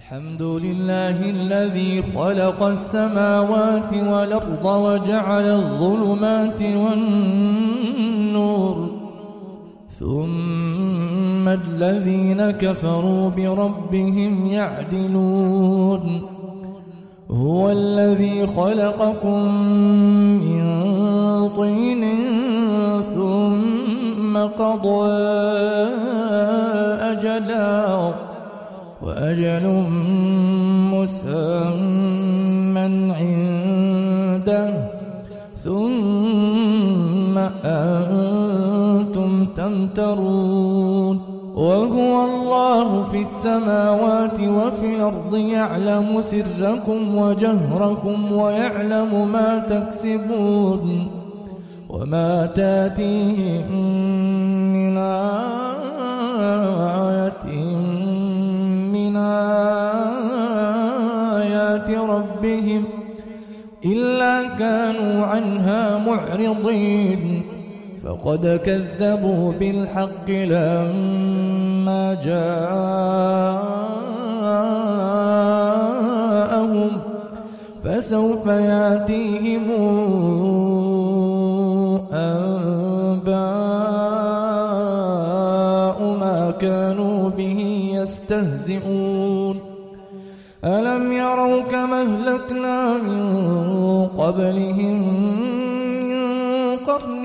الحمد لله الذي خلق السماوات والأرض وجعل الظلمات والنور ثم الذين كفروا بربهم يعدلون هو الذي خلقكم من طين ثم قضى أجلا وأجل مسمى عنده ثم أنتم تمترون وهو الله في السماوات وفي الأرض يعلم سركم وجهركم ويعلم ما تكسبون وما تاتيهم من آيات ربهم إلا كانوا عنها معرضين فقد كذبوا بالحق لما جاءهم فسوف يأتيهم أنباء ما كانوا به يستهزئون ألم يروا كما أهلكنا من قبلهم من قرن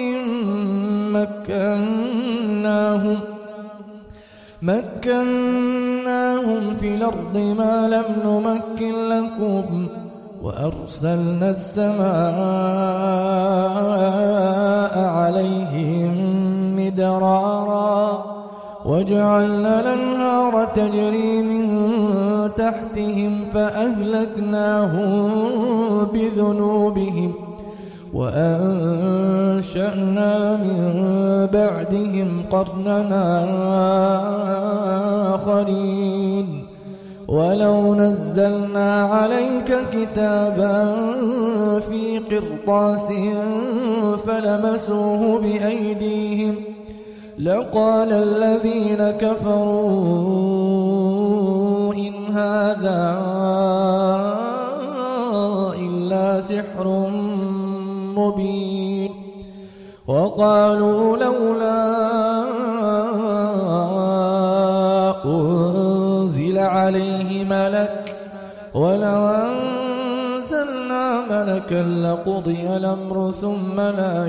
مكناهم في الأرض ما لم نمكن لكم وأرسلنا السماء عليهم مدرارا وجعلنا الأنهار تجري من تحتهم فأهلكناهم بذنوبهم وأنشأنا من بعدهم قرننا آخرين ولو نزلنا عليك كتابا في قرطاس فلمسوه بأيديهم لقال الذين كفروا إن هذا إلا سحر مبين وقالوا لولا أنزل عليه ملك ولو أنزلنا ملكا لقضي الأمر ثم لا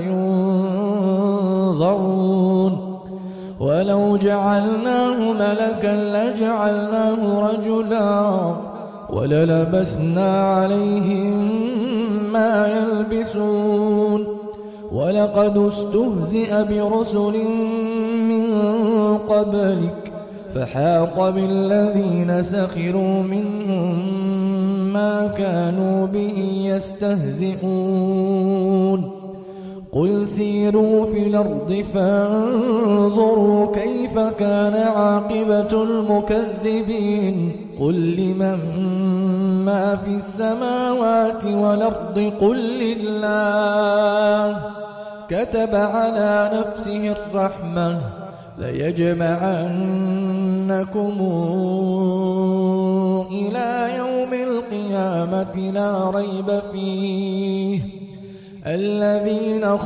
ينظرون ولو جعلناه ملكا لجعلناه رجلا وللبسنا عليهم ما يلبسون ولقد استهزئ برسل من قبلك فحاق بالذين سخروا منهم ما كانوا به يستهزئون قل سيروا في الأرض فانظروا كيف كان عاقبة المكذبين قل لمن ما في السماوات والأرض قل لله كتب على نفسه الرحمة ليجمعنكم إلى يوم القيامة لا ريب فيه الذين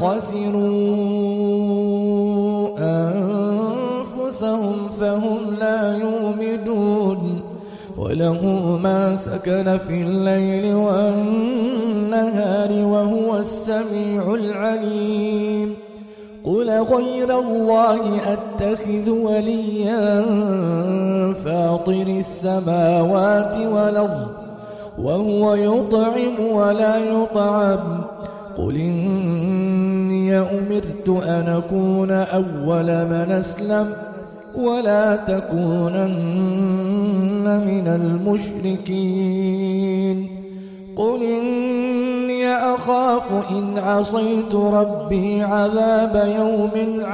خسروا أنفسهم فهم لا يؤمنون وله ما سكن في الليل والنهار وهو السميع العليم قل غير الله أتخذ وليا فاطر السماوات والأرض وهو يطعم ولا يطعم قل إني أمرت أن أكون أول من أسلم ولا تكونن من المشركين قل إني أخاف إن عصيت ربي عذاب يوم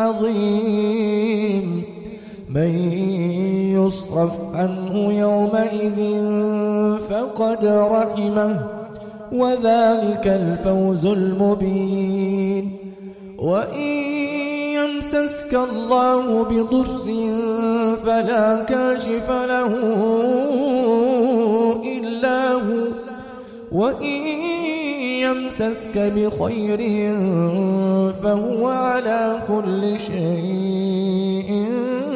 عظيم من يصرف عنه يومئذ فقد رحمه وذلك الفوز المبين وإن يمسسك الله بضر فلا كاشف له وإن يمسسك بخير فهو على كل شيء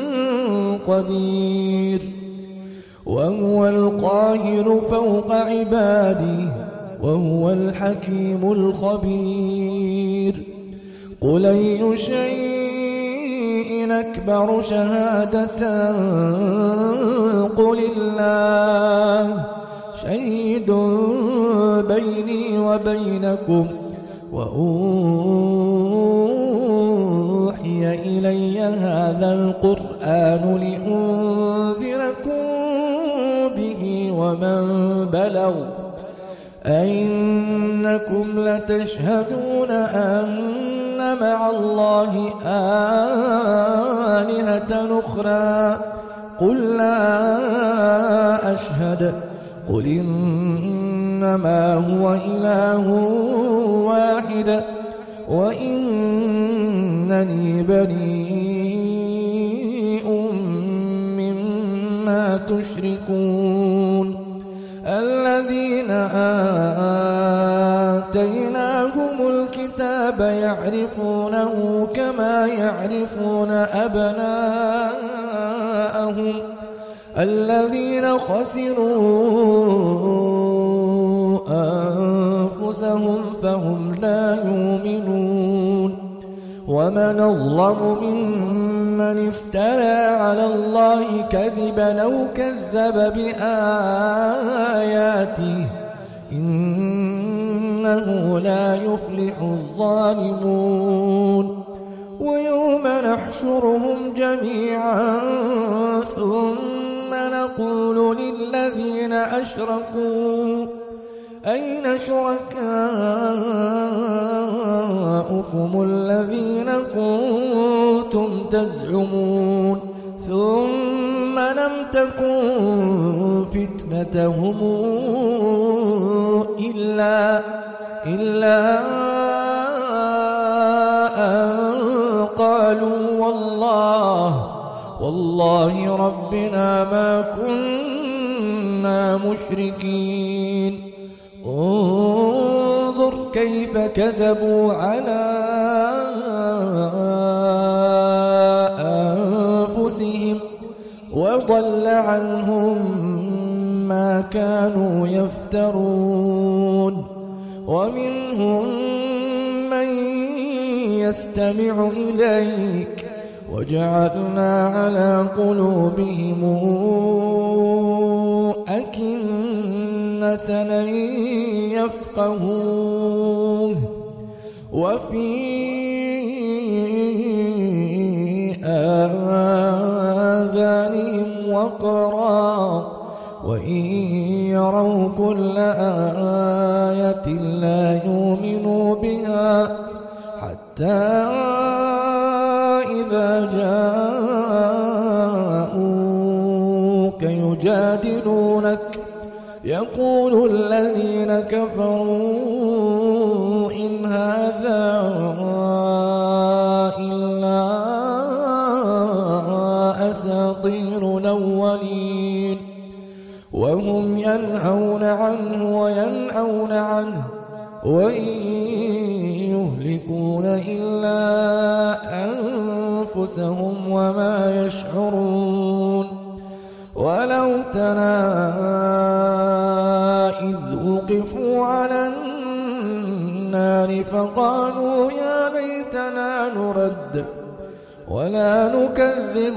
قدير وهو القاهر فوق عباده وهو الحكيم الخبير قل أي شيء أكبر شهادة قل الله شهيد بيني وبينكم وأوحي إلي هذا القرآن لأنذركم به ومن بلغ أئنكم لتشهدون أن مع الله آلهة أخرى قل لا أشهد قل إنما هو إله واحد وإنني بريء مما تشركون الذين آتيناهم الكتاب يعرفونه كما يعرفون أبناءهم الذين خسروا أنفسهم فهم لا يؤمنون ومن أظلم ممن افترى على الله كذبا أو كذب بآياته إنه لا يفلح الظالمون ويوم نحشرهم جميعا ثم نقول للذين أشركوا أين شركاؤكم الذين كنتم تزعمون ثم لم تكن فتنتهم إلا أن قالوا والله ربنا ما كنا مشركين انظر كيف كذبوا على أنفسهم وضل عنهم ما كانوا يفترون ومنهم من يستمع إليك وجعلنا على قلوبهم أكنة أن يفقهوه وفي آذانهم وقرا وإن يروا كل آية لا يؤمنوا بها حتى إذا جاءوك يجادلونك يقول الذين كفروا إن هذا إلا أساطير الأولين وهم ينهون عنه وينأون عنه وإن يهلكون إلا أنفسهم وما يشعرون ولو ترى إذ وقفوا على النار فقالوا يا ليتنا نرد ولا نكذب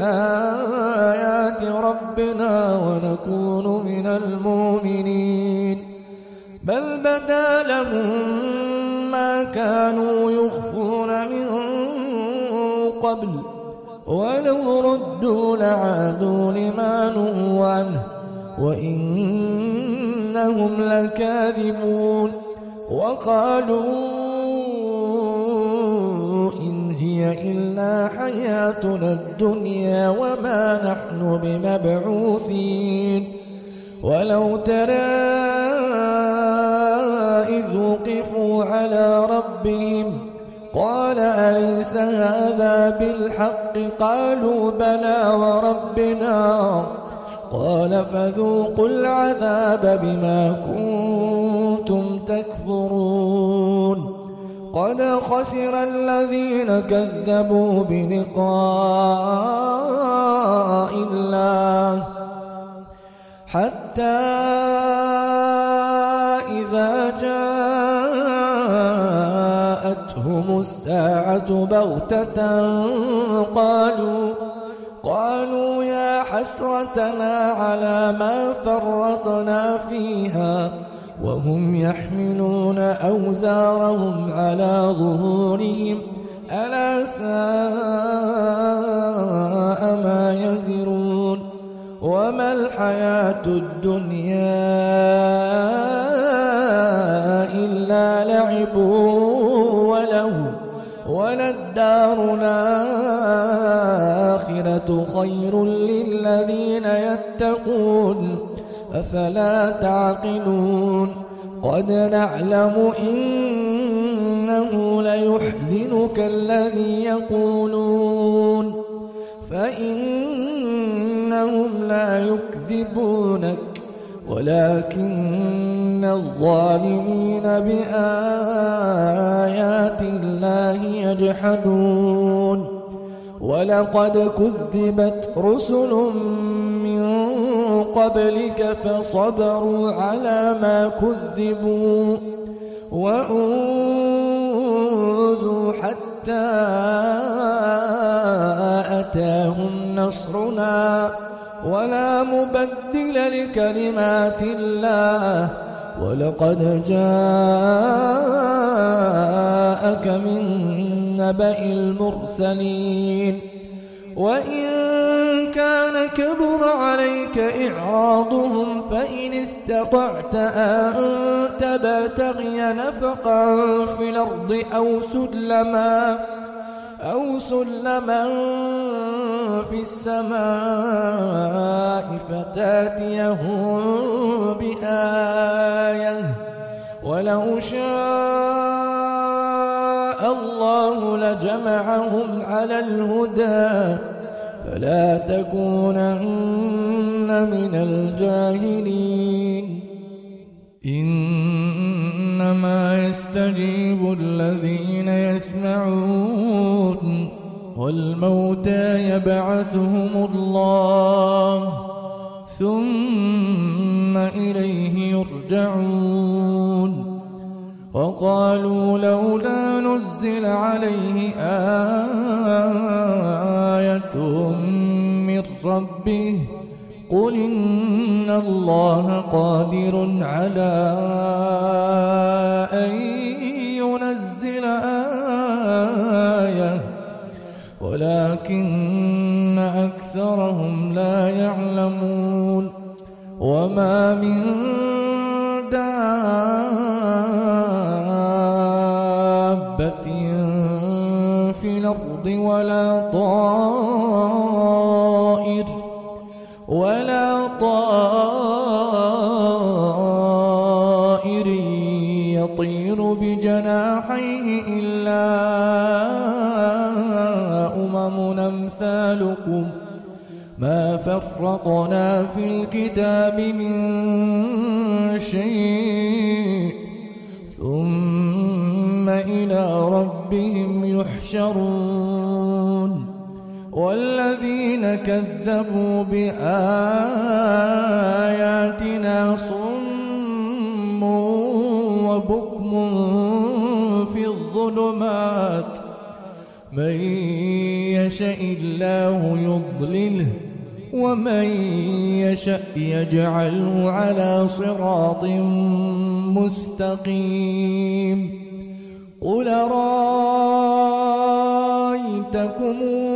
بآيات ربنا ونكون من المؤمنين بل بدا لهم ما كانوا يخفون من قبل ولو ردوا لعادوا لما نهوا عنه وإنهم لكاذبون وقالوا إن هي إلا حياتنا الدنيا وما نحن بمبعوثين ولو ترى إذ وقفوا على ربهم قال أليس هذا بالحق قالوا بلى وربنا قال فذوقوا العذاب بما كنتم تكفرون قد خسر الذين كذبوا بلقاء الله حتى إذا جاءتهم الساعة بغتة قالوا يا حسرتنا على ما فرطنا فيها وهم يحملون أوزارهم على ظهورهم ألا ساء ما يزرون وما الحياة الدنيا إلا لعب وله وللدار الآخرة خير للذين يتقون أفلا تعقلون قد نعلم إنه ليحزنك الذي يقولون فإنهم لا يكذبونك ولكن الظالمين بآيات الله يجحدون ولقد كذبت رسل من قبلك فصبروا على ما كذبوا وأوذوا حتى أتاهم نصرنا ولا مبدل لكلمات الله ولقد جاءك من نبأ المرسلين وإن كان كبر عليك إعراضهم فإن استطعت أن تبتغي نفقا في الأرض أو سلما في السماء فتاتيهم بآية ولو شاء الله لجمعهم على الهدى فلا تكونن من الجاهلين إنما يستجيب الذين يسمعون والموتى يبعثهم الله ثم إليه يرجعون وقالوا لولا نزل عليه آية من ربه قل إن الله قادر على أن ينزل آية ولكن أكثرهم لا يعلمون وما من دابة في الأرض ولا طائر يطير بجناحيه إلا أمم أمثالكم ما فرطنا في الكتاب من شيء ثم إلى ربهم يحشرون والذين كذبوا بآياتنا صم وبكم في الظلمات من يشاء الله يضلله ومن يشاء يجعله على صراط مستقيم قل رأيتكم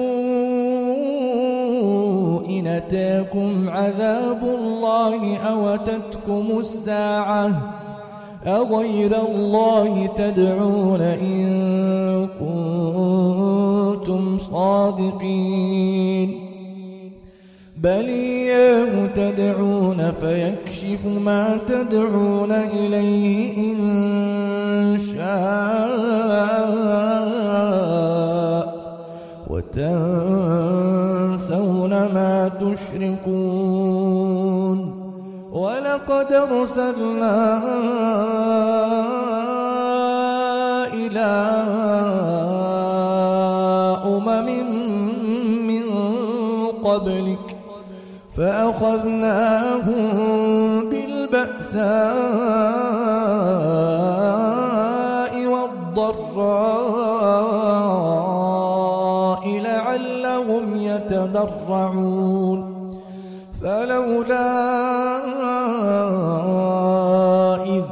إن أتاكم عذاب الله أو أتتكم الساعة أغير الله تدعون إن كنتم صادقين بل إياه تدعون فيكشف ما تدعون إليه إن شاء وتنسون ما تشركون ولقد أرسلنا إلى من قبلك فأخذناهم بالبأساء والضراء لعلهم يتضرعون فلولا إذ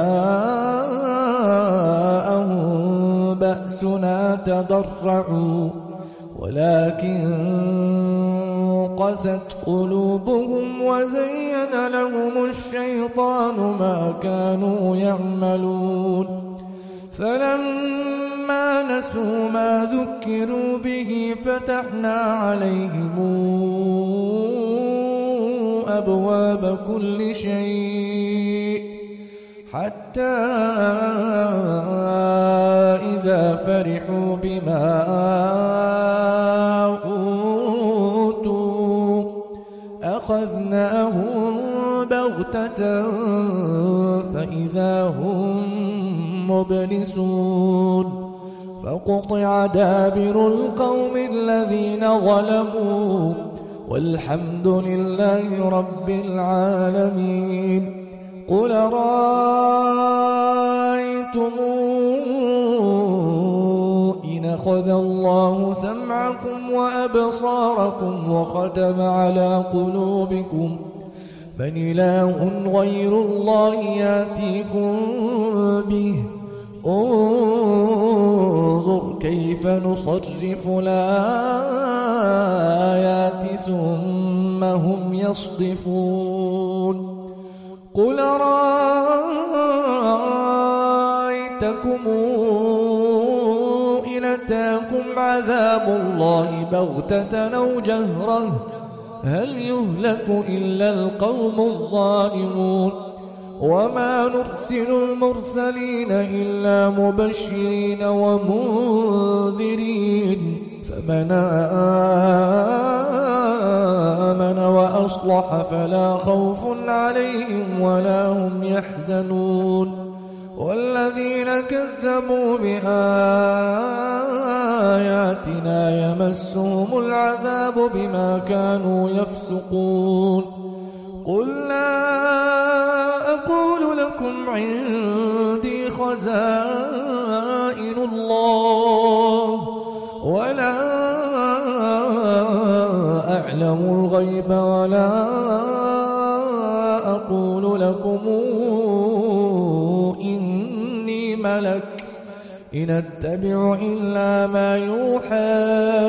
جاءهم بأسنا تضرعوا ولكن قست قلوبهم وزين لهم الشيطان ما كانوا يعملون فلما نسوا ما ذكروا به فتحنا عليهم أبواب كل شيء حتى إذا فرحوا بما أوتوا أخذناهم بغتة فإذا هم مبلسون فقطع دابر القوم الذين ظلموا والحمد لله رب العالمين قل رأيتم إن أخذ الله سمعكم وأبصاركم وختم على قلوبكم من إله غير الله يأتيكم به انظر كيف نصرف الآيات ثم هم يصدفون قل رأيتكم إن أتاكم عذاب الله بغتة أو جهرة هل يهلك إلا القوم الظالمون وما نرسل المرسلين إلا مبشرين ومنذرين فمن آمن وأصلح فلا خوف عليهم ولا هم يحزنون والذين كذبوا بآياتنا يمسهم العذاب بما كانوا يفسقون قل لا أقول لكم عندي خزائن الله ولا أعلم الغيب ولا أقول لكم إني ملك إن أتبع إلا ما يوحى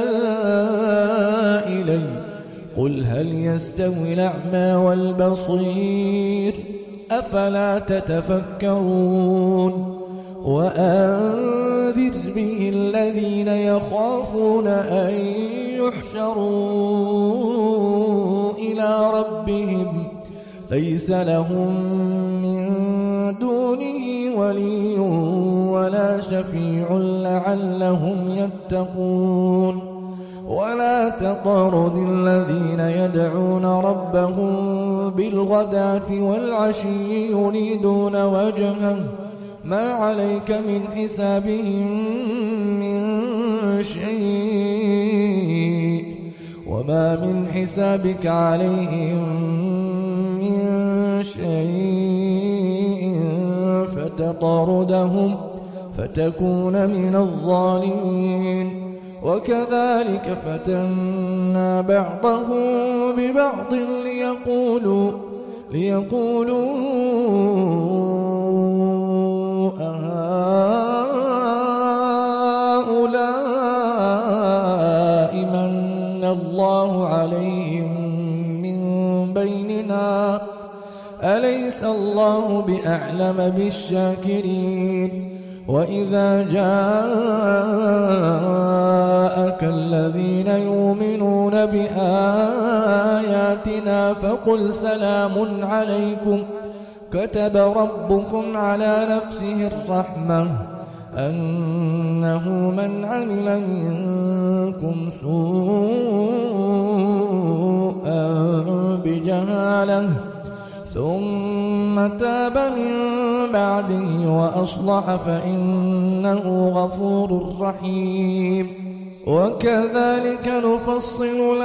إلي قل هل يستوي الأعمى والبصير أفلا تتفكرون وأنذر به الذين يخافون أن يحشروا إلى ربهم ليس لهم من دونه ولي ولا شفيع لعلهم يتقون ولا تطرد الذين يدعون ربهم بالغداة والعشي يريدون وجهه ما عليك من حسابهم من شيء وما من حسابك عليهم من شيء فتطردهم فتكون من الظالمين وكذلك فتنا بعضهم ببعض ليقولوا أهؤلاء من الله عليهم من بيننا أليس الله بأعلم بالشاكرين وإذا جاءك الذين يؤمنون بآياتنا فقل سلام عليكم كتب ربكم على نفسه الرحمة أنه من عمل منكم سوءا بجهالة ثم تاب من بعده وأصلح فإنه غفور رحيم وكذلك نفصل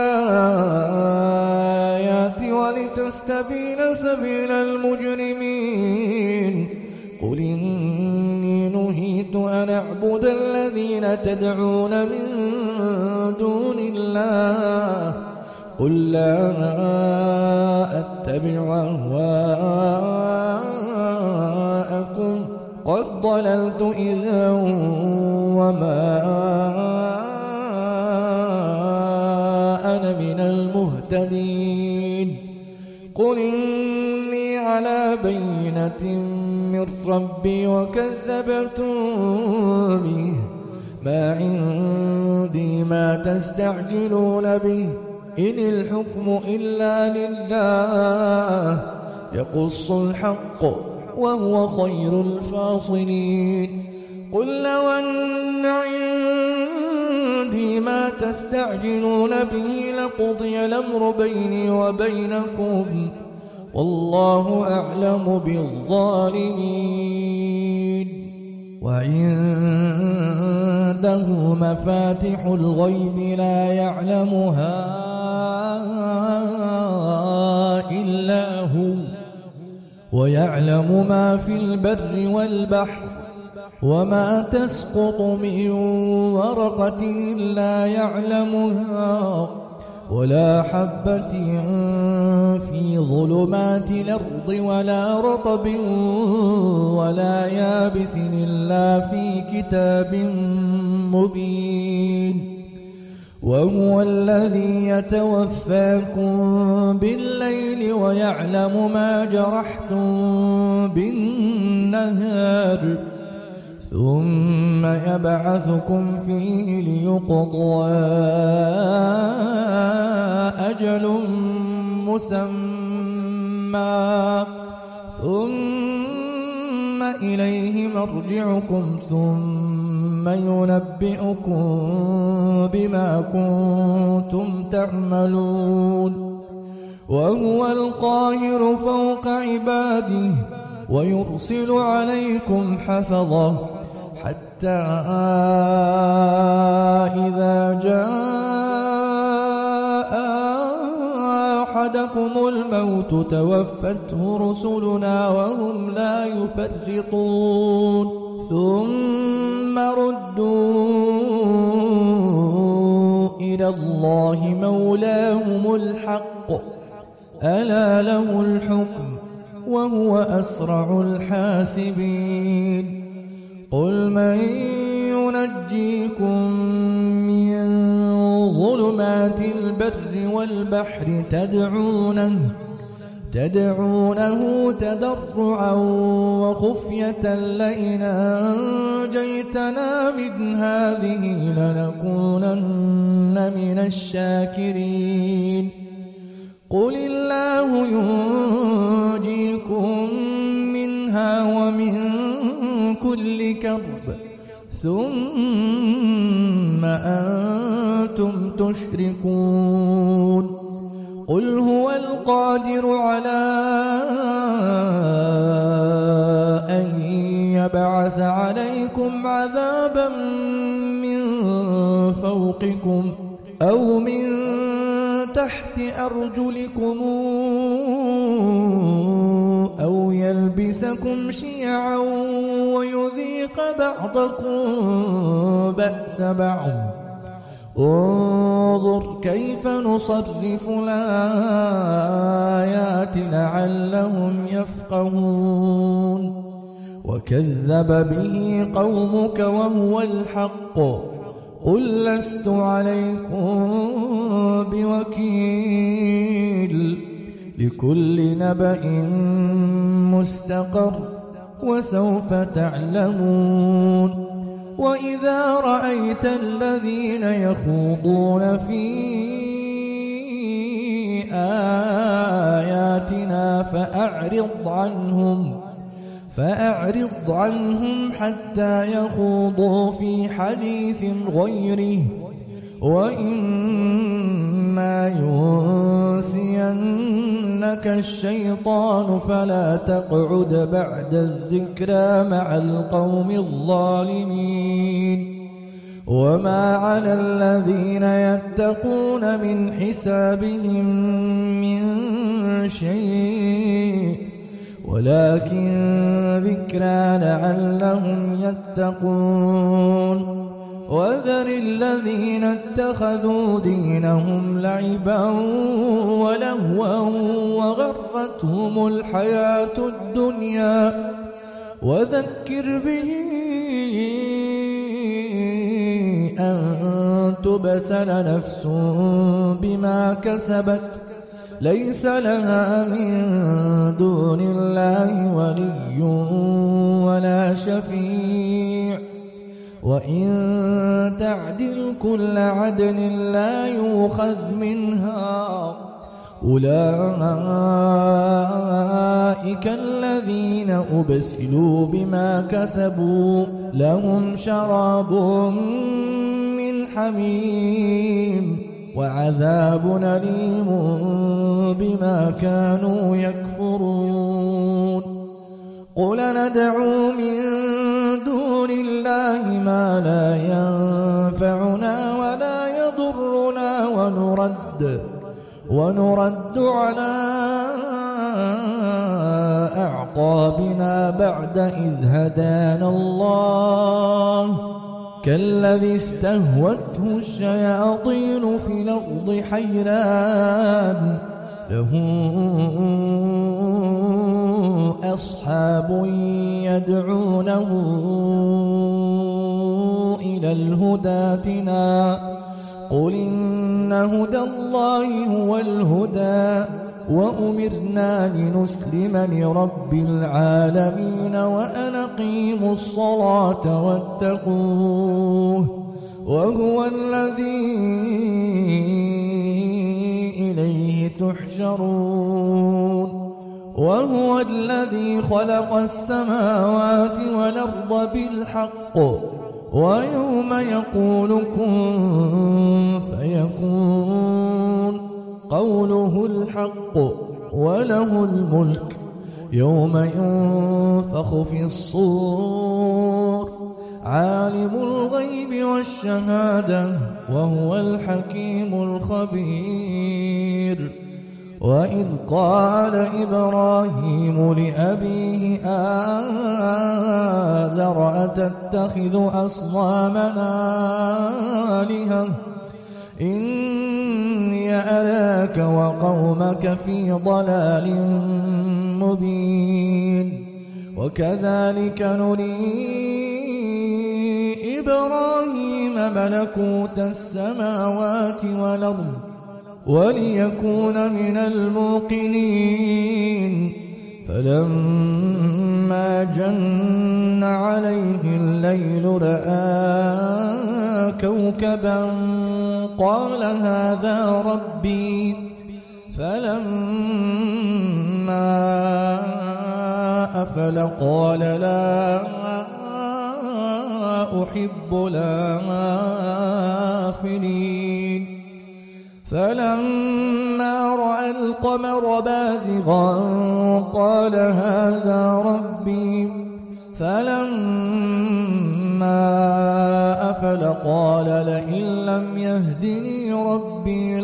الآيات ولتستبين سبيل المجرمين قل إني نهيت أن أعبد الذين تدعون من دون الله قل لا أتبع أهواءكم قد ضللت إذا وما أنا من المهتدين قل إني على بينة من ربي وكذبتم به ما عندي ما تستعجلون به إن الحكم إلا لله يقص الحق وهو خير الفاصلين قل لو أن عندي ما تستعجلون به لقضي الأمر بيني وبينكم والله أعلم بالظالمين وعنده مفاتح الغيب لا يعلمها إلا هو ويعلم ما في البر والبحر وما تسقط من ورقة إلا يعلمها ولا حبة في ظلمات الأرض ولا رطب ولا يابس إلا في كتاب مبين وهو الذي يتوفاكم بالليل ويعلم ما جرحتم بالنهار ثم يبعثكم فيه ليقضى أجل مسمى ثم إليه مرجعكم ثم ينبئكم بما كنتم تعملون وهو القاهر فوق عباده ويرسل عليكم حفظه حتى إذا جاء أحدكم الموت توفته رسلنا وهم لا يفرطون ثم ردوا إلى الله مولاهم الحق ألا له الحكم وهو أسرع الحاسبين قل من ينجيكم من ظلمات البر والبحر تدعونه تضرعا وخفية لئن أنجيتنا من هذه لنكونن من الشاكرين قل الله ينجيكم منها ومن كل كرب ثم أنتم تشركون قل هو القادر على أن يبعث عليكم عذابا من فوقكم أو من تحت أرجلكم أو يلبسكم شيعا ويذيق بعضكم بأس بعض انظر كيف نصرف الآيات لعلهم يفقهون وكذب به قومك وهو الحق قل لست عليكم بوكيل لكل نبأ مستقر وسوف تعلمون وإذا رأيت الذين يخوضون في آياتنا فأعرض عنهم حتى يخوضوا في حديث غيره وإما فإما ينسينك الشيطان فلا تقعد بعد الذكرى مع القوم الظالمين وما على الذين يتقون من حسابهم من شيء ولكن ذكرى لعلهم يتقون وذر الذين اتخذوا دينهم لعبا ولهوا وغرتهم الحياة الدنيا وذكر به أن تبسل نفس بما كسبت ليس لها من دون الله ولي ولا شفيع وإن تعدل كل عدل لا يؤخذ منها أولئك الذين أبسلوا بما كسبوا لهم شراب من حميم وعذاب أليم بما كانوا يكفرون قل ندعو من دون الله ما لا ينفعنا ولا يضرنا ونرد على أعقابنا بعد إذ هدانا الله كالذي استهوته الشياطين في الأرض حيران له أصحاب يدعونه إلى الهدى ائتنا قل إن هدى الله هو الهدى وأمرنا لنسلم لرب العالمين وأن أقيموا الصلاة واتقوه وهو الذي إليه تحشرون وهو الذي خلق السماوات والأرض بالحق ويوم يقول كن فيكون قوله الحق وله الملك يوم ينفخ في الصور عالم الغيب والشهادة وهو الحكيم الخبير وإذ قال إبراهيم لأبيه آزر أتتخذ أصنامنا آلهة إني أراك وقومك في ضلال مبين وكذلك نري إبراهيم ملكوت السماوات والأرض وليكون من الموقنين فلما جن عليه الليل رأى كوكبا قال هذا ربي فلما أفل قال لا أحب الآفلين فلما رأى القمر بازغا قال هذا ربي فلما أفل قال لئن لم يهدني ربي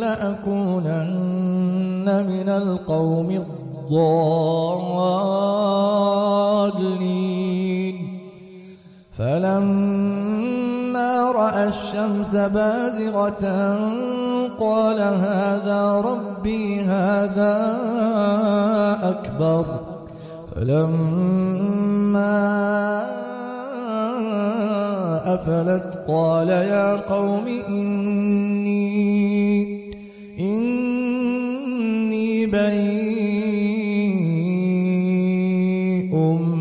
لأكونن من القوم الضالين فلما رأى الشمس بازغة قال هذا ربي هذا أكبر فلما أفلت قال يا قوم إني بريء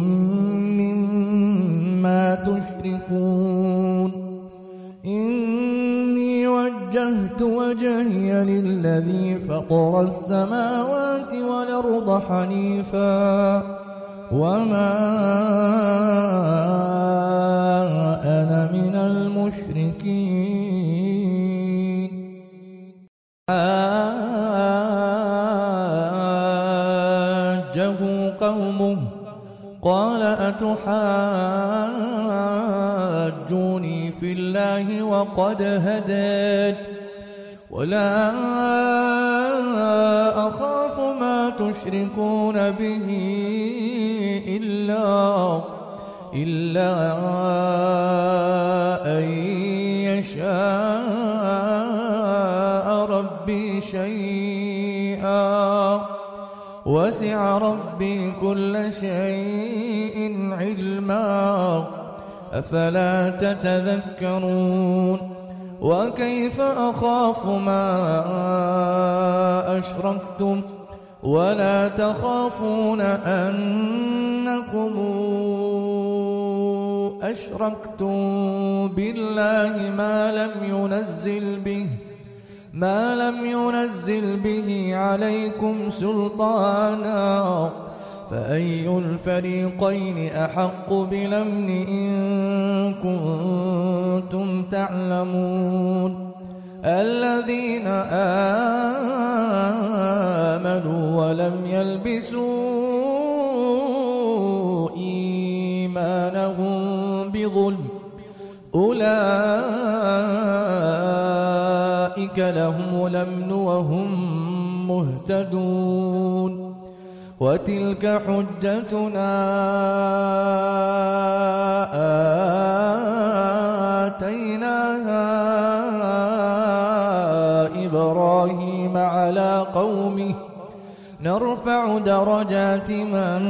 مما تشركون إني وجهت وجهي للذي فطر السماوات والأرض حنيفا وما أنا من المشركين قال أتحاجوني في الله وقد هدان ولا أخاف ما تشركون به إلا أن يشاء ربي شيئا وسع ربي كل شيء علما أفلا تتذكرون وكيف أخاف ما أشركتم ولا تخافون أنكم أشركتم بالله ما لم ينزل به عليكم سلطانا فأي الفريقين أحق بالأمن إن كنتم تعلمون الذين آمنوا ولم يلبسوا إيمانهم بظلم أولئك لهم الأمن وهم مهتدون وتلك حجتنا آتيناها إبراهيم على قومه نرفع درجات من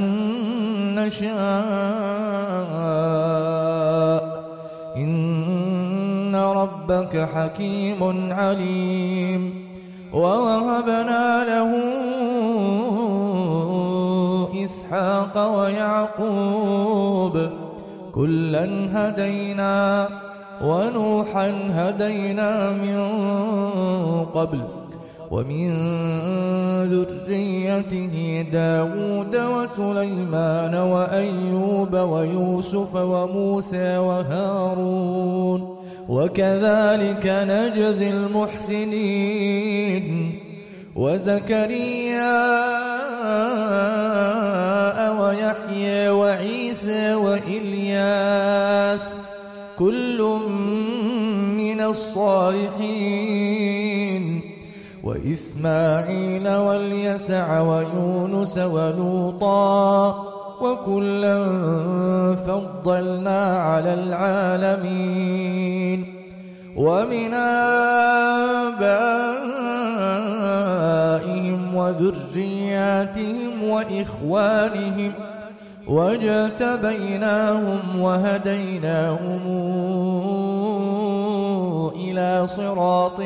نشاء إن ربك حكيم عليم ووهبنا له إسحاق ويعقوب كلا هدينا ونوحا هدينا من قبل ومن ذريته داود وسليمان وأيوب ويوسف وموسى وهارون وكذلك نجزي المحسنين وزكريا ويحيى وعيسى وإلياس كل من الصالحين وإسماعيل واليسع ويونس ولوطا وكلا فضلنا على العالمين ومن آبائهم وذرياتهم وإخوانهم واجتبيناهم وهديناهم إلى صراط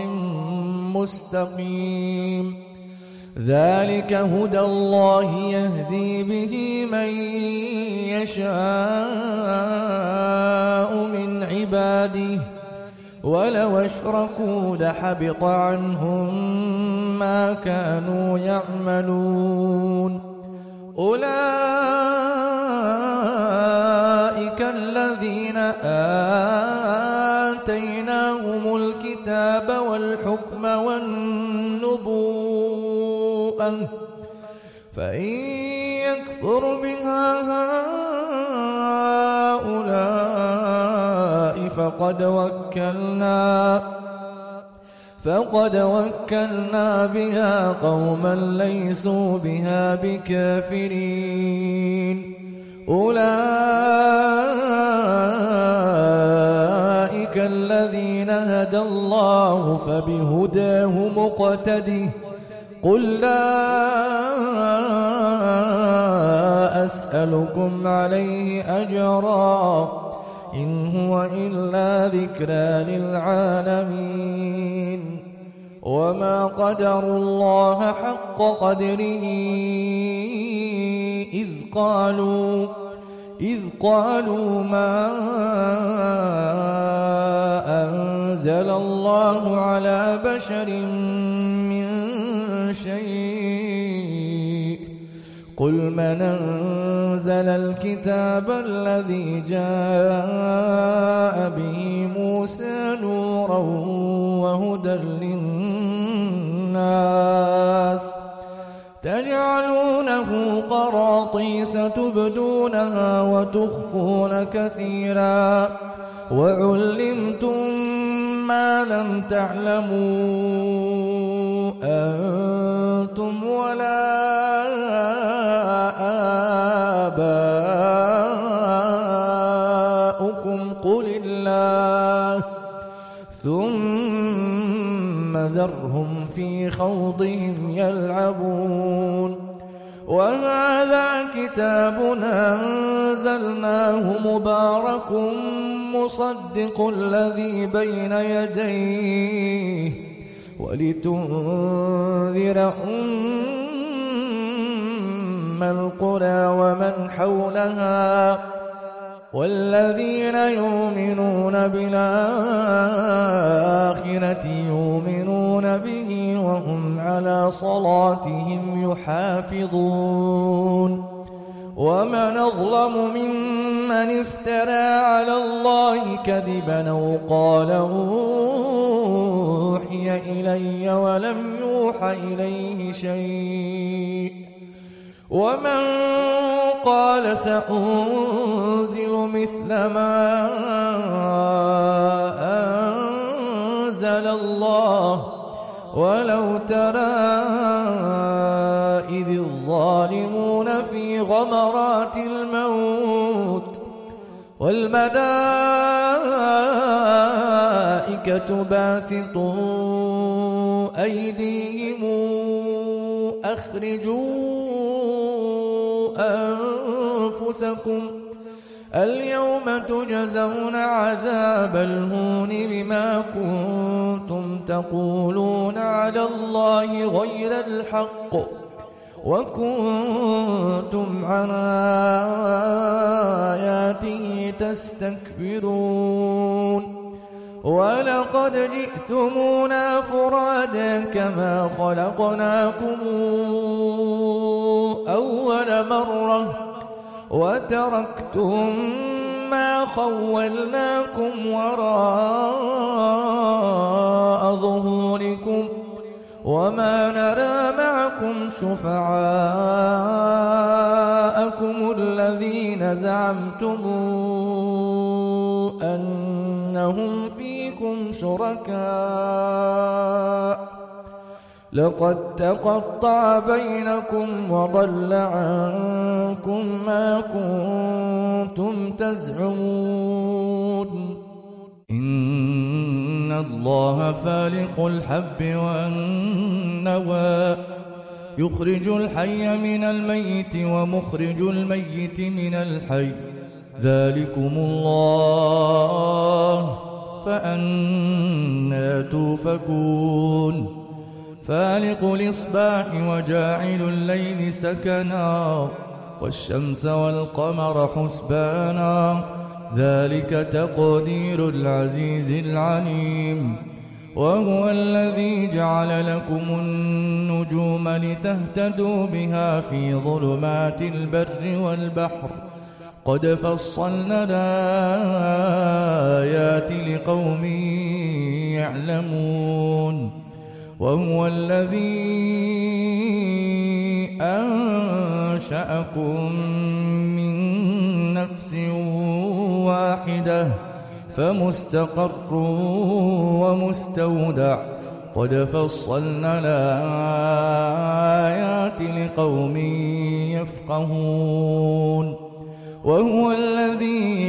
مستقيم ذلك هدى الله يهدي به من يشاء من عباده ولو أشركوا لحبط عنهم ما كانوا يعملون أولئك الذين آتيناهم الكتاب والحكم والنبوءة فإن يكفر بها هؤلاء فقد وكلنا بها قوما ليسوا بها بكافرين أولئك الذين هدى الله فبهداه مقتده قل لا أسألكم عليه أجرا إن هو إلا ذكرى للعالمين وما قدروا الله حق قدره إذ قالوا ما أنزل الله على بشر من شيء قل من أنزل الكتاب الذي جاء به موسى نورا وهدى للناس تجعلونه قراطيس تبدونها وتخفون كثيرا وعلمتم ما لم تعلموا أنتم ولا آباؤكم قل الله ثم ذرهم في خوضهم يلعبون وهذا كتاب أنزلناه مبارك مصدق الذي بين يديه ولتنذر أم القرى ومن حولها والذين يؤمنون بالآخرة يؤمنون به وهم على صلاتهم يحافظون ومن أظلم ممن افترى على الله كذبا أو قال أوحي إلي ولم يوحى إليه شيء ومن قال سأنزل مثل ما أنزل الله ولو ترى إذ الظالمون في غمرات الموت والملائكة باسطوا أيديهم أخرجوا أنفسكم اليوم تجزون عذاب الهون بما كنتم تقولون على الله غير الحق وكنتم عن آياته تستكبرون ولقد جئتمونا فرادا كما خلقناكم أول مرة وتركتم ما خولناكم وراء ظهوركم وما نرى معكم شفعاءكم الذين زعمتم أنهم فيكم شركاء لقد تقطع بينكم وضل عنكم ما كنتم تزعمون إن الله فالق الحب والنوى يخرج الحي من الميت ومخرج الميت من الحي ذلكم الله فأنى توفكون فالق الإصباح وجاعل الليل سكنا والشمس والقمر حسبانا ذلك تقدير العزيز العليم وهو الذي جعل لكم النجوم لتهتدوا بها في ظلمات البر والبحر قد فصلنا الآيات لقوم يعلمون وهو الذي أنشأكم من نفس واحدة فمستقر ومستودع قد فصلنا الآيات لقوم يفقهون وهو الذي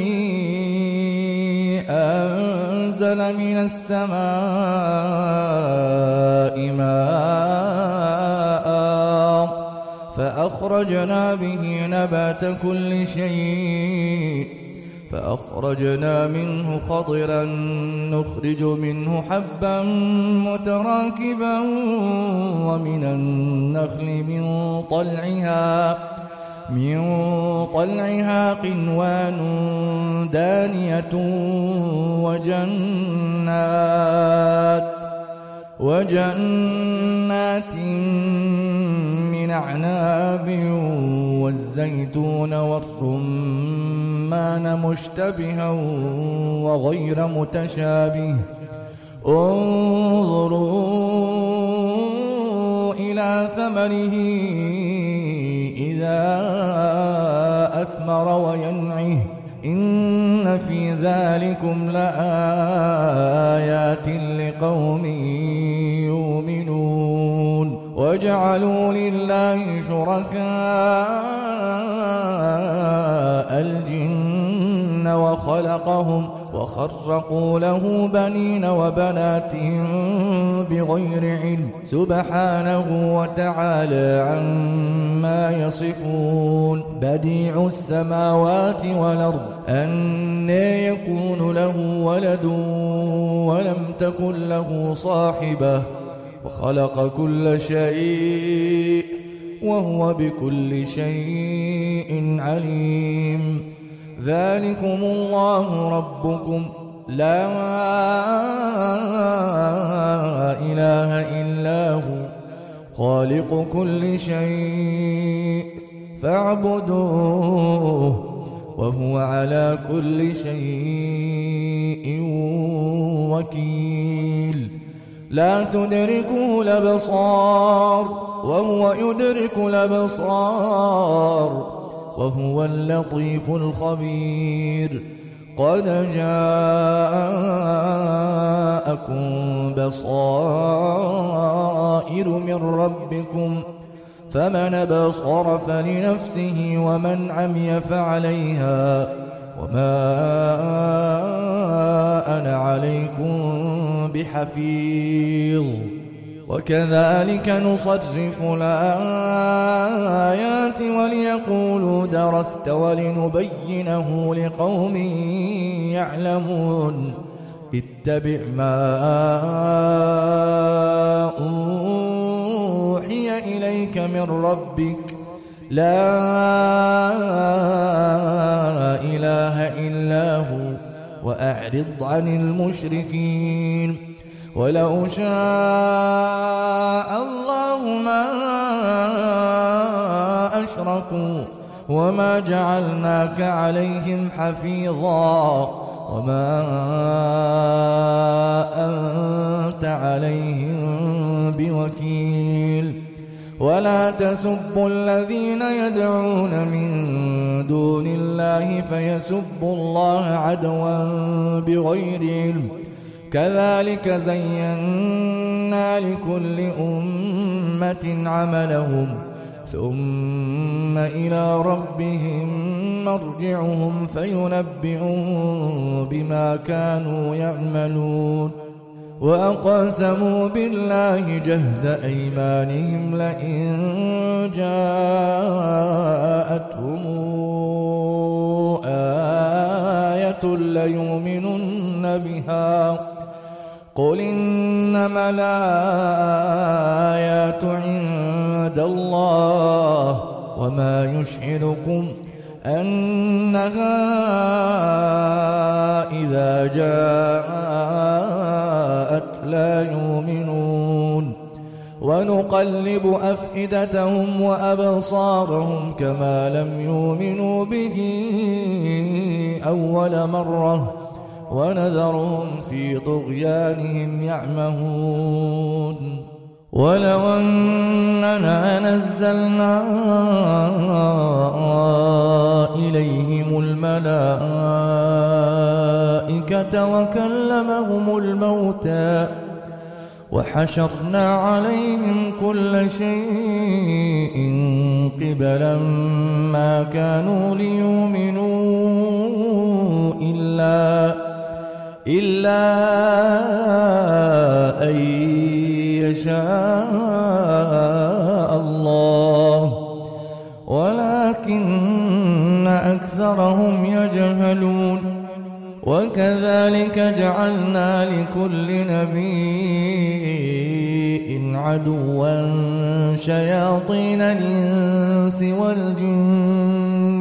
أنزل من السماء ماء فأخرجنا به نبات كل شيء فأخرجنا منه خضرا نخرج منه حبا متراكبا ومن النخل من طلعها قنوان دانية وجنات من أعناب والزيتون والرمان مشتبها وغير متشابه انظروا إلى ثمره إذا أثمر وينعه إن في ذلكم لآيات لقوم يؤمنون وجعلوا لله شركاء الجن وخلقهم وخرقوا له بنين وبنات بغير علم سبحانه وتعالى عما يصفون بديع السماوات والأرض أنى يكون له ولد ولم تكن له صاحبة وخلق كل شيء وهو بكل شيء عليم ذلكم الله ربكم لا إله إلا هو خالق كل شيء فاعبدوه وهو على كل شيء وكيل لا تدركه الأبصار وهو يدرك الأبصار وهو اللطيف الخبير قد جاءكم بصائر من ربكم فمن أبصر فلنفسه ومن عمي فعليها وما أنا عليكم بحفيظ وكذلك نصرف الآيات وليقولوا درست ولنبينه لقوم يعلمون اتبع ما أوحي إليك من ربك لا إله إلا هو وأعرض عن المشركين ولو شاء الله ما أشركوا وما جعلناك عليهم حفيظا وما أنت عليهم بوكيل ولا تسبوا الذين يدعون من دون الله فيسبوا الله عدوا بغير علم كذلك زينا لكل أمة عملهم ثم إلى ربهم مرجعهم فينبئهم بما كانوا يعملون وأقسموا بالله جهد أيمانهم لئن جاءتهم آية ليؤمنن بها قل إنما الآيات عند الله وما يشعركم أنها إذا جاءت لا يؤمنون ونقلب أفئدتهم وأبصارهم كما لم يؤمنوا به أول مرة ونذرهم في طغيانهم يعمهون ولو أننا نزلنا إليهم الملائكة وكلمهم الموتى وحشرنا عليهم كل شيء قبلا ما كانوا ليؤمنوا إلا أن يشاء الله ولكن أكثرهم يجهلون وكذلك جعلنا لكل نبي عدوا شياطين الإنس والجن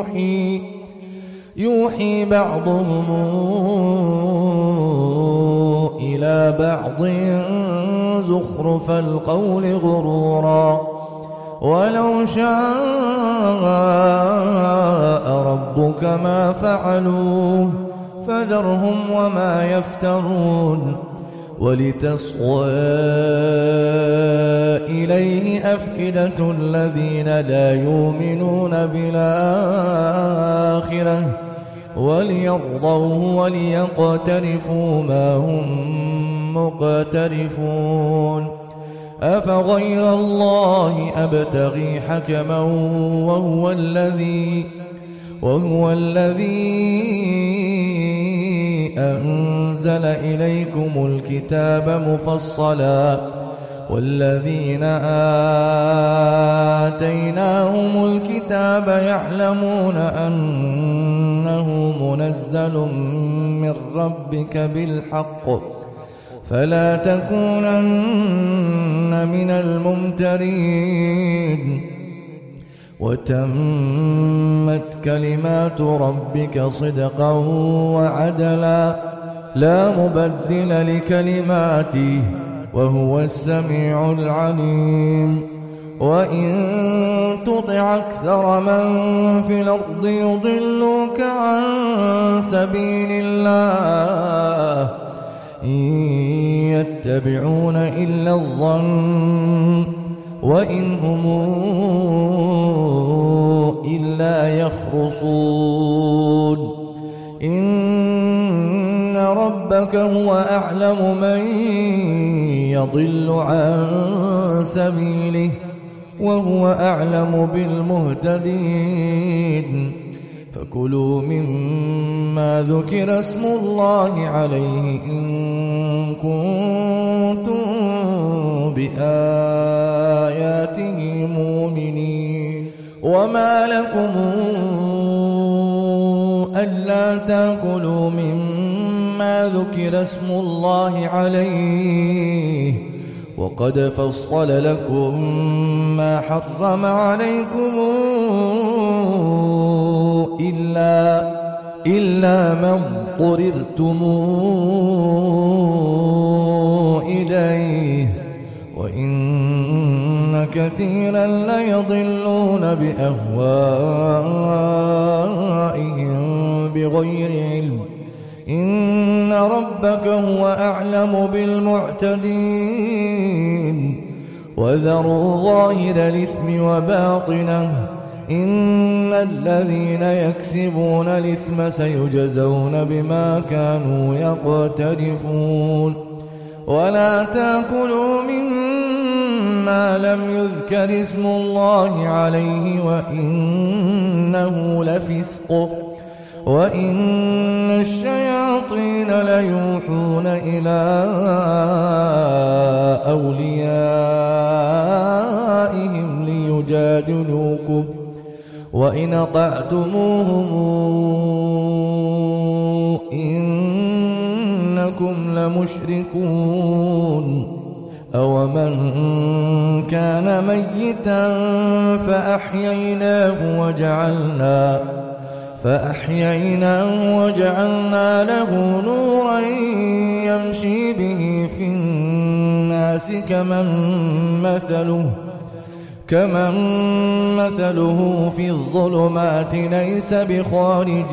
يوحي بعضهم إلى بعض زخرف القول غرورا ولو شاء ربك ما فعلوه فذرهم وما يفترون ولتصغى إليه أفئدة الذين لا يؤمنون بالآخرة وليرضوه وليقترفوا ما هم مقترفون أفغير الله أبتغي حكما وهو الذي أنزل إليكم الكتاب مفصلا والذين آتيناهم الكتاب يعلمون أنه منزل من ربك بالحق فلا تكونن من الممترين وتمت كلمات ربك صدقا وعدلا لا مبدل لكلماته وهو السميع العليم وإن تطع أكثر من في الأرض يضلوك عن سبيل الله إن يتبعون إلا الظن وإن هم إلا يخرصون إن ربك هو أعلم من يضل عن سبيله وهو أعلم بالمهتدين فكلوا مما ذكر اسم الله عليه إن كنتم بآياته مؤمنين وما لكم ألا تأكلوا مما ذكر اسم الله عليه وقد فصل لكم ما حرم عليكم إلا ما اضطررتم إليه وإن كثيرا ليضلون بأهوائهم بغير علم إن ربك هو أعلم بالمعتدين وذروا ظاهر الإثم وباطنه إن الذين يكسبون الإثم سيجزون بما كانوا يقترفون ولا تأكلوا مما لم يذكر اسم الله عليه وإنه لفسق وإن الشياطين ليوحون إلى أوليائهم ليجادلوكم وإن أطعتموهم إنكم لمشركون أومن كان ميتا فأحييناه وجعلنا له نورا يمشي به في الناس كمن مثله في الظلمات ليس بخارج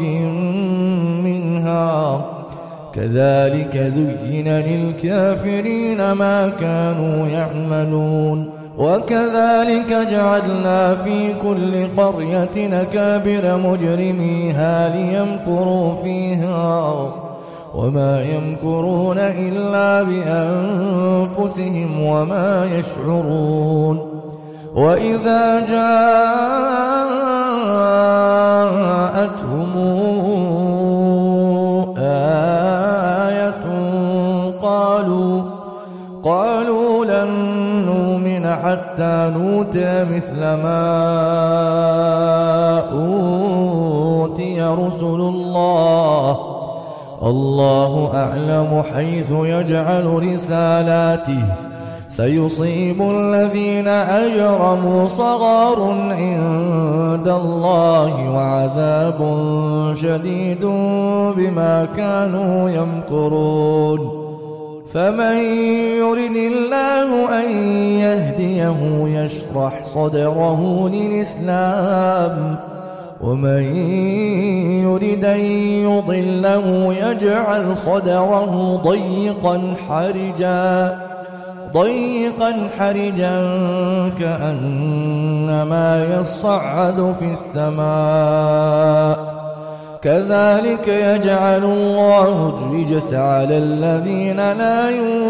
منها كذلك زين للكافرين ما كانوا يعملون وكذلك جعلنا في كل قرية أكابر مجرميها ليمكروا فيها وما يمكرون إلا بأنفسهم وما يشعرون وإذا جاءتهم آية قالوا لن نؤمن حتى نؤتى مثل ما أوتي رسل الله أعلم حيث يجعل رسالاته سيصيب الذين أجرموا صغار عند الله وعذاب شديد بما كانوا يمكرون فمن يرد الله أن يهديه يشرح صدره للإسلام ومن يرد أن يضله يجعل صدره ضيقا حرجا كأنما يصعد في السماء كذلك يجعل الله الرجس على الذين لا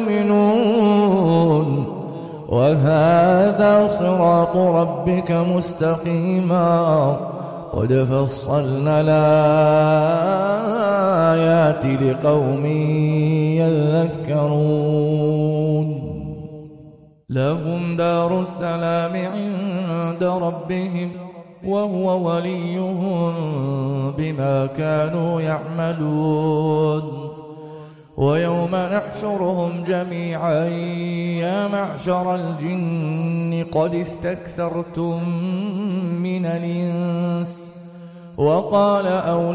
يؤمنون وهذا صراط ربك مستقيما قد فصلنا الآيات لقوم يذكرون لهم دار السلام عند ربهم وهو وليهم بما كانوا يعملون ويوم نحشرهم جميعا يا معشر الجن قد استكثرتم من الإنس وقال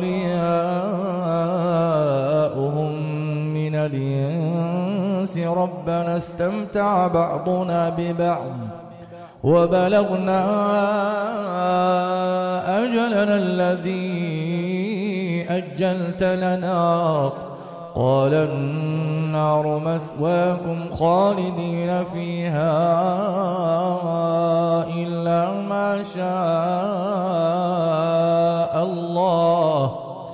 أولياؤهم من الإنس ربنا استمتع بعضنا ببعض وبلغنا أجلنا الذي أجلت لنا قال النار مثواكم خالدين فيها إلا ما شاء الله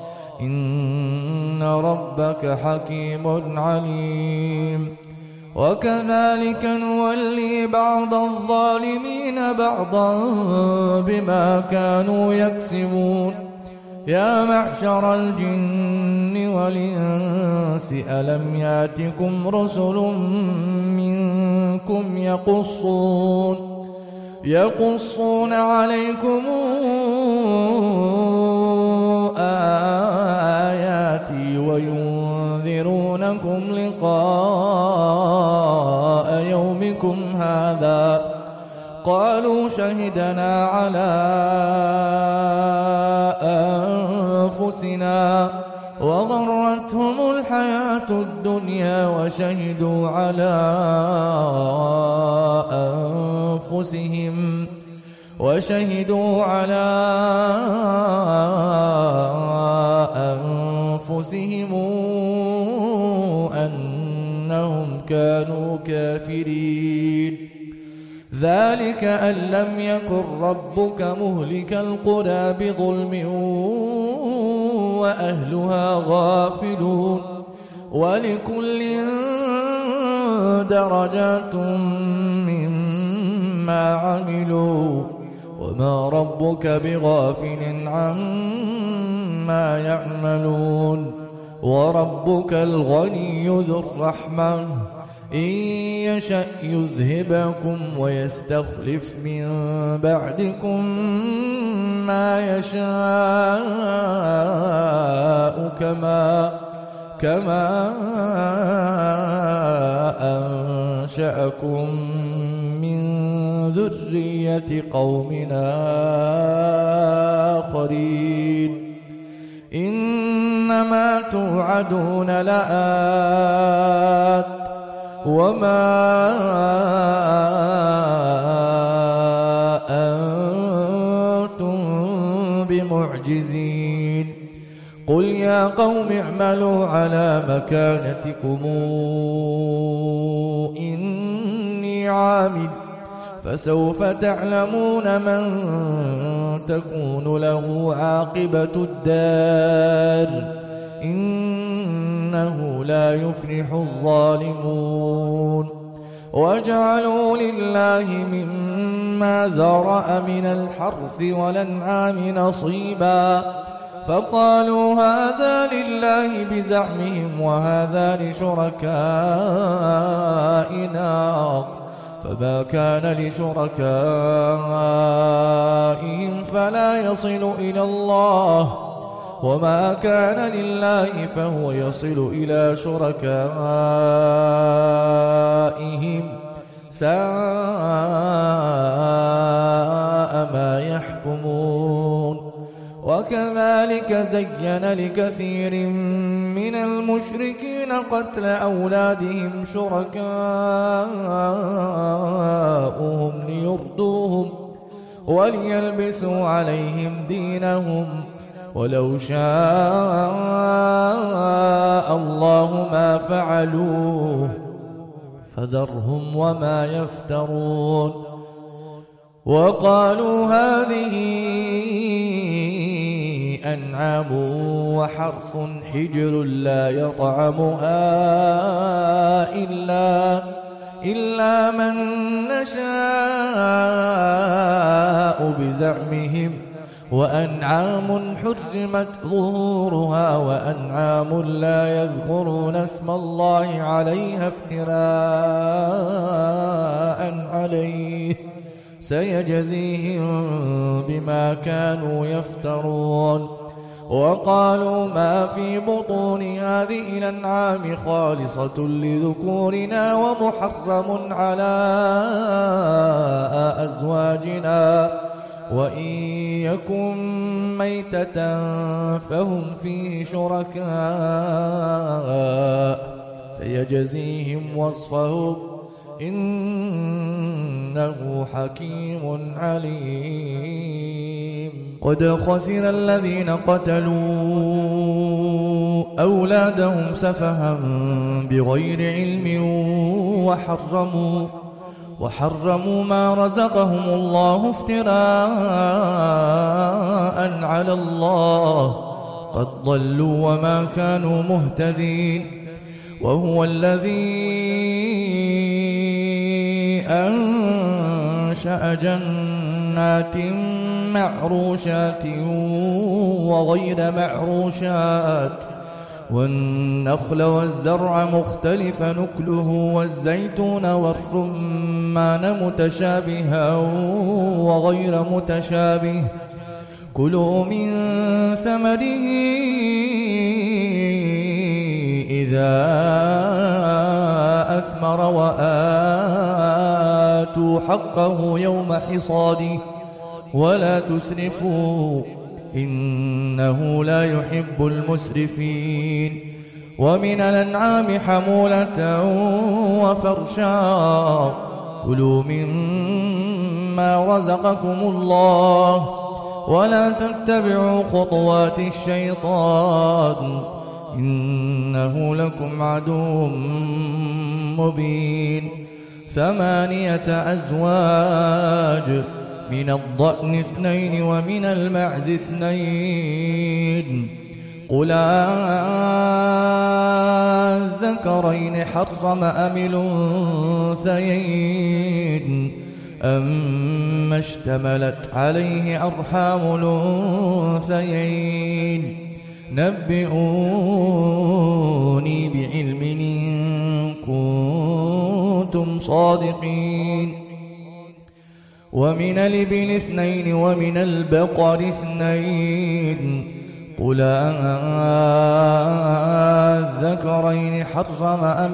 إن ربك حكيم عليم وكذلك نولي بعض الظالمين بعضا بما كانوا يكسبون يا معشر الجن والإنس ألم ياتكم رسل منكم يقصون عليكم آياتي وينذرونكم لقاء يومكم هذا قالوا شهدنا على أنفسنا وغرتهم الحياة الدنيا وشهدوا على أنفسهم أنهم كانوا كافرين ذلك أن لم يكن ربك مهلك القرى بظلم وأهلها غافلون ولكل درجات مما عملوا وما ربك بغافل عما يعملون وربك الغني ذو الرحمة إن يشأ يذهبكم ويستخلف من بعدكم ما يشاء كما أنشأكم من ذرية قوم آخرين إنما توعدون لآت وما أنتم بمعجزين قل يا قوم اعملوا على مكانتكم إني عامل فسوف تعلمون من تكون له عاقبة الدار إنه لا يفلح الظالمون وجعلوا لله مما ذرأ من الحرث والأنعام نصيبا فقالوا هذا لله بزعمهم وهذا لشركائنا فما كان لشركائهم فلا يصل إلى الله وما كان لله فهو يصل إلى شركائهم ساء ما يحكمون وكذلك زين لكثير من المشركين قتل أولادهم شركاؤهم وليلبسوا عليهم دينهم ولو شاء الله ما فعلوه فذرهم وما يفترون. وقالوا هذه أنعام وحرث حجر لا يطعمها إلا من نشاء بزعمهم وأنعام حرمت ظهورها وأنعام لا يذكرون اسم الله عليها افتراء عليه سيجزيهم بما كانوا يفترون. وقالوا ما في بطون هذه الأنعام خالصة لذكورنا ومحرم على أزواجنا وإن يكن ميتة فهم فيه شركاء سيجزيهم وصفهم إنه حكيم عليم. قد خسر الذين قتلوا أولادهم سفها بغير علم وحرموا ما رزقهم الله افتراء على الله قد ضلوا وما كانوا مهتدين. وهو الذي أنشأ جنات معروشات وغير معروشات والنخل والزرع مختلف نكله والزيتون والرمان متشابها وغير متشابه كلوا من ثمره إذا أثمر وآتوا حقه يوم حصاده ولا تسرفوا إنه لا يحب المسرفين. ومن الأنعام حمولة وفرشا كلوا مما رزقكم الله ولا تتبعوا خطوات الشيطان إنه لكم عدو مبين. 8 أزواج من الضأن 2 ومن المعز 2 قل أذكرين حرم أم الأنثيين أما اشتملت عليه أرحام الأنثيين نبئوني بعلم إن كنتم صادقين. ومن الإبل 2 ومن البقر 2 قل أذكرين حرم أم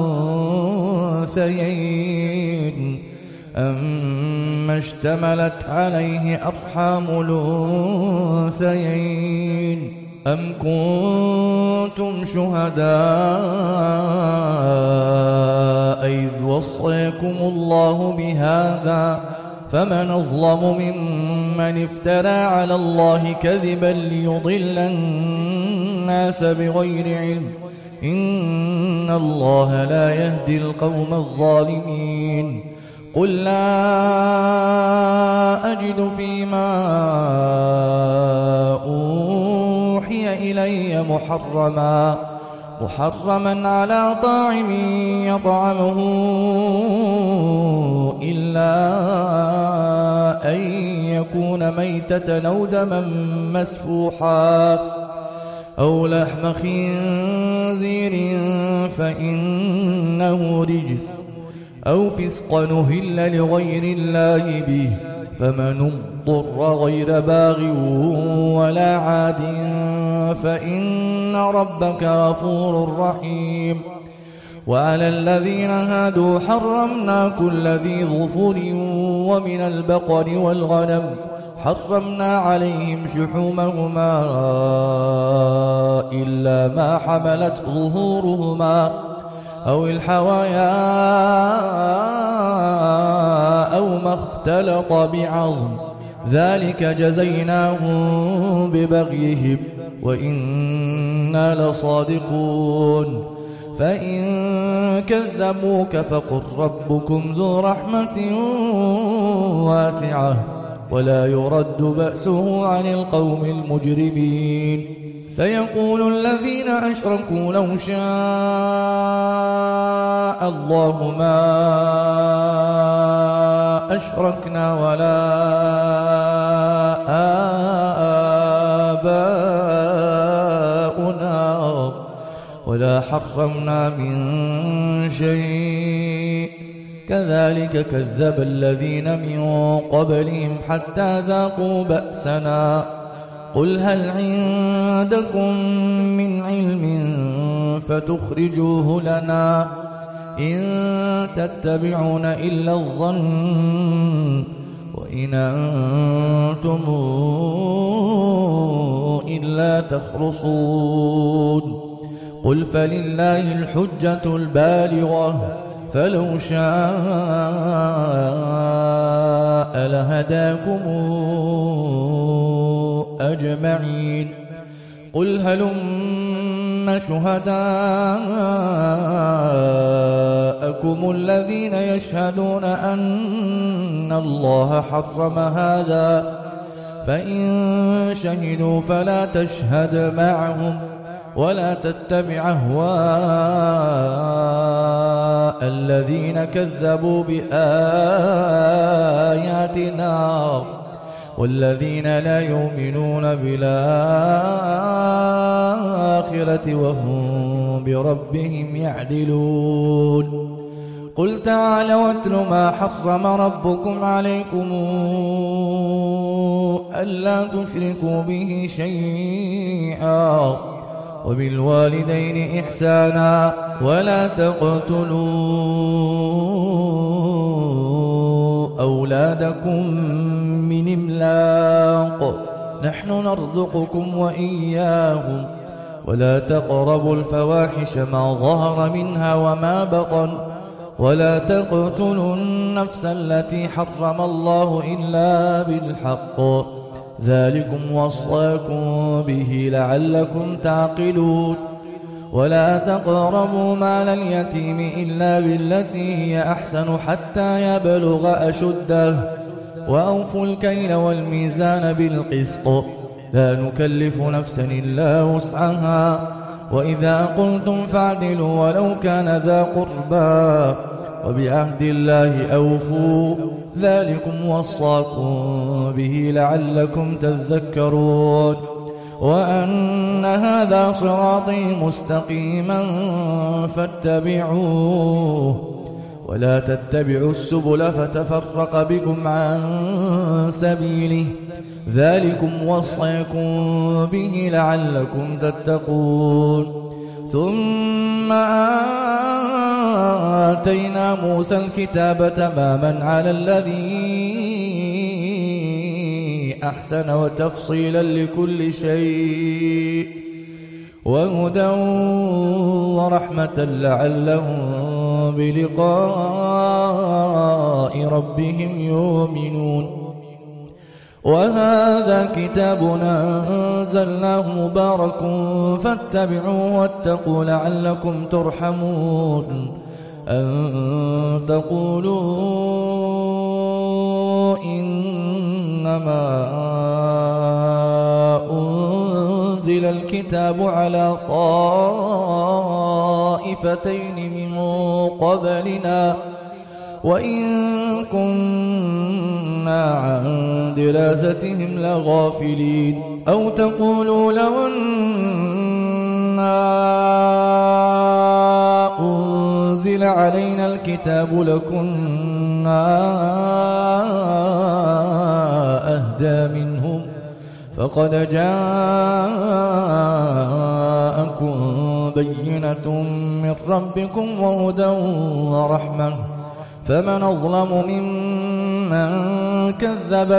الأنثيين أما اشتملت عليه أرحام الأنثيين أم كنتم شهداء إذ وصيكم الله بهذا فمن أظلم ممن افترى على الله كذبا ليضل الناس بغير علم إن الله لا يهدي القوم الظالمين. قل لا أجد فيما أوحي إلي محرما على طاعم يطعمه إلا أن يكون ميتة أو دما مسفوحا أو لحم خنزير فإنه رجس أو فسقا أهل لغير الله به فمن اضطر غير باغ ولا عاد فإن ربك غفور رحيم. وعلى الذين هادوا حرمنا كل ذي ظفر ومن البقر والغنم حرمنا عليهم شحومهما إلا ما حملت ظهورهما أو الحوايا أو ما اختلط بعظم ذلك جزيناهم ببغيهم وإنا لصادقون فإن كذبوك فقل ربكم ذو رحمة واسعة ولا يرد بأسه عن القوم المجرمين سيقول الذين أشركوا لو شاء الله ما أشركنا ولا آباؤنا ولا حرمنا من شيء كذلك كذب الذين من قبلهم حتى ذاقوا بأسنا قل هل عندكم من علم فتخرجوه لنا إن تتبعون إلا الظن وإن أنتم إلا تخرصون قل فلله الحجة البالغة فلو شاء لهداكم أجمعين قل هلم شهداءكم الذين يشهدون أن الله حرم هذا فإن شهدوا فلا تشهد معهم ولا تتبع أهواء الذين كذبوا بآياتنا والذين لا يؤمنون بالآخرة وهم بربهم يعدلون قل تعالوا واتل ما حرم ربكم عليكم ألا تشركوا به شيئا وبالوالدين إحسانا ولا تقتلوا أولادكم من إملاق نحن نرزقكم وإياهم ولا تقربوا الفواحش ما ظهر منها وما بطن ولا تقتلوا النفس التي حرم الله إلا بالحق ذلكم وصاكم به لعلكم تعقلون ولا تقربوا مال اليتيم إلا بالتي هي أحسن حتى يبلغ أشده وأوفوا الكيل والميزان بالقسط لا نكلف نفسا إلا وسعها وإذا قلتم فاعدلوا ولو كان ذا قربى وبعهد الله أوفوا ذلكم وصاكم به لعلكم تذكرون وأن هذا صراطي مستقيما فاتبعوه ولا تتبعوا السبل فتفرق بكم عن سبيله ذلكم وصاكم به لعلكم تتقون ثم آتينا موسى الكتاب تماما على الذي أحسن وتفصيلا لكل شيء وهدى ورحمة لعلهم بلقاء ربهم يؤمنون وهذا كتاب أنزلناه مبارك فاتبعوه واتقوا لعلكم ترحمون أن تقولوا إنما أنزل الكتاب على طائفتين من قبلنا وإن كنا عن دراستهم لغافلين أو تقولوا لو أنا أنزل علينا الكتاب لكنا أهدى منهم فقد جاءكم بينة من ربكم وهدى ورحمة فمن أظلم ممن كذب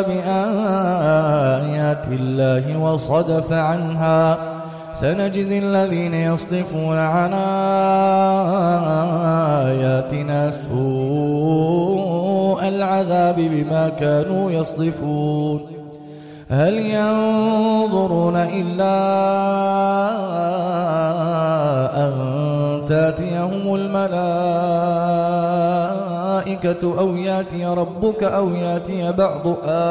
بآيات الله وصدف عنها سنجزي الذين يصدفون عن آياتنا سوء سوء العذاب بما كانوا يصدفون هل ينظرون إلا أن تأتيهم الملائكة أو يأتي ربك أو يأتي بعض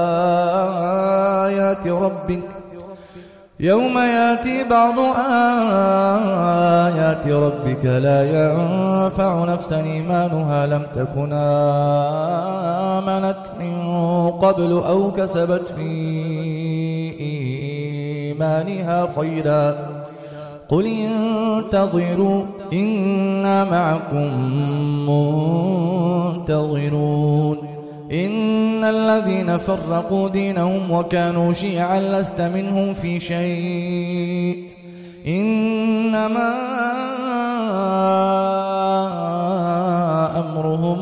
آيات ربك يوم يأتي بعض آيات ربك لا ينفع نفسا إيمانها لم تكن آمنت من قبل أو كسبت في إيمانها خيرا قل انتظروا إنا معكم منتظرون إن الذين فرقوا دينهم وكانوا شيعا لست منهم في شيء إنما أمرهم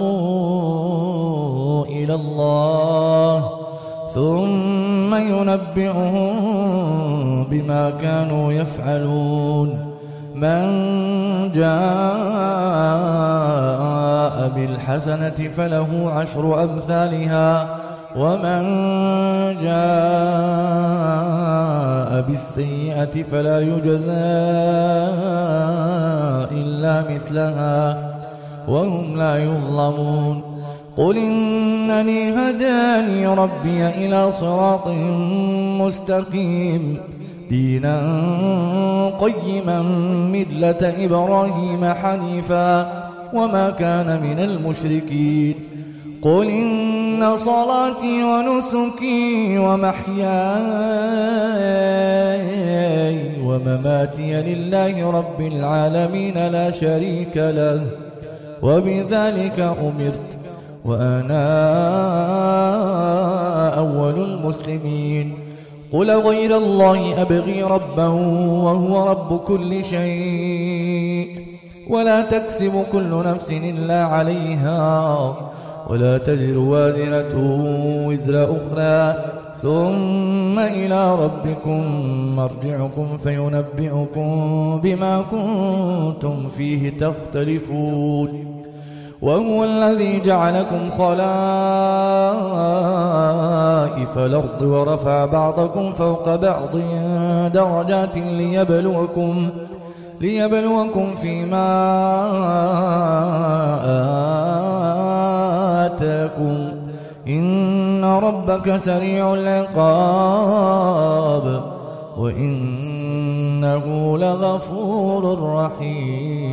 إلى الله ثم ينبئهم بما كانوا يفعلون من جاء بالحسنة فله 10 أمثالها ومن جاء بالسيئة فلا يجزى إلا مثلها وهم لا يظلمون قل إنني هداني ربي إلى صراط مستقيم دينا قيما ملة إبراهيم حنيفا وما كان من المشركين قل إن صلاتي ونسكي ومحياي ومماتي لله رب العالمين لا شريك له وبذلك أمرت وأنا أول المسلمين قل غير الله أبغي ربا وهو رب كل شيء ولا تكسب كل نفس إلا عليها ولا تزر وازرة وزر أخرى ثم إلى ربكم مرجعكم فينبئكم بما كنتم فيه تختلفون وهو الذي جعلكم خلائف الأرض ورفع بعضكم فوق بعض درجات ليبلوكم فيما آتاكم إن ربك سريع العقاب وإنه لغفور رحيم